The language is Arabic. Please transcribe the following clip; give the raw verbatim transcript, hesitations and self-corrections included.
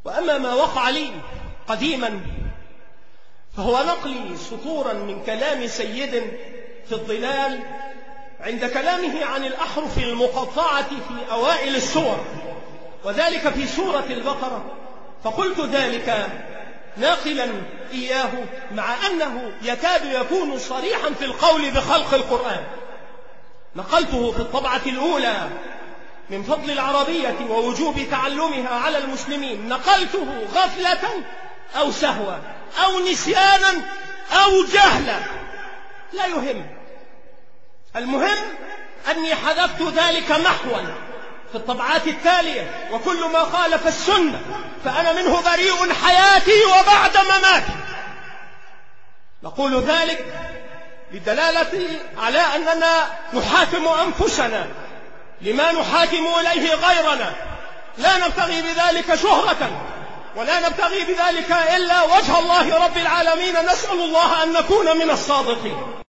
وأما ما وقع لي قديما فهو نقلي سطورا من كلام سيد في الظلال عند كلامه عن الأحرف المقطعة في أوائل السور، وذلك في سورة البقرة. فقلت ذلك ناقلا إياه مع أنه يكاد يكون صريحا في القول بخلق القرآن. نقلته في الطبعة الأولى من فضل العربية ووجوب تعلمها على المسلمين، نقلته غفلة أو سهوا أو نسيانا أو جهلا، لا يهم. المهم أني حذفت ذلك محوا في الطبعات التالية، وكل ما خالف السنة فأنا منه بريء حياتي وبعد مماتي. نقول ذلك للدلالة على أننا نحاكم أنفسنا لما نحاكم إليه غيرنا، لا نبتغي بذلك شهرة ولا نبتغي بذلك إلا وجه الله رب العالمين. نسأل الله أن نكون من الصادقين.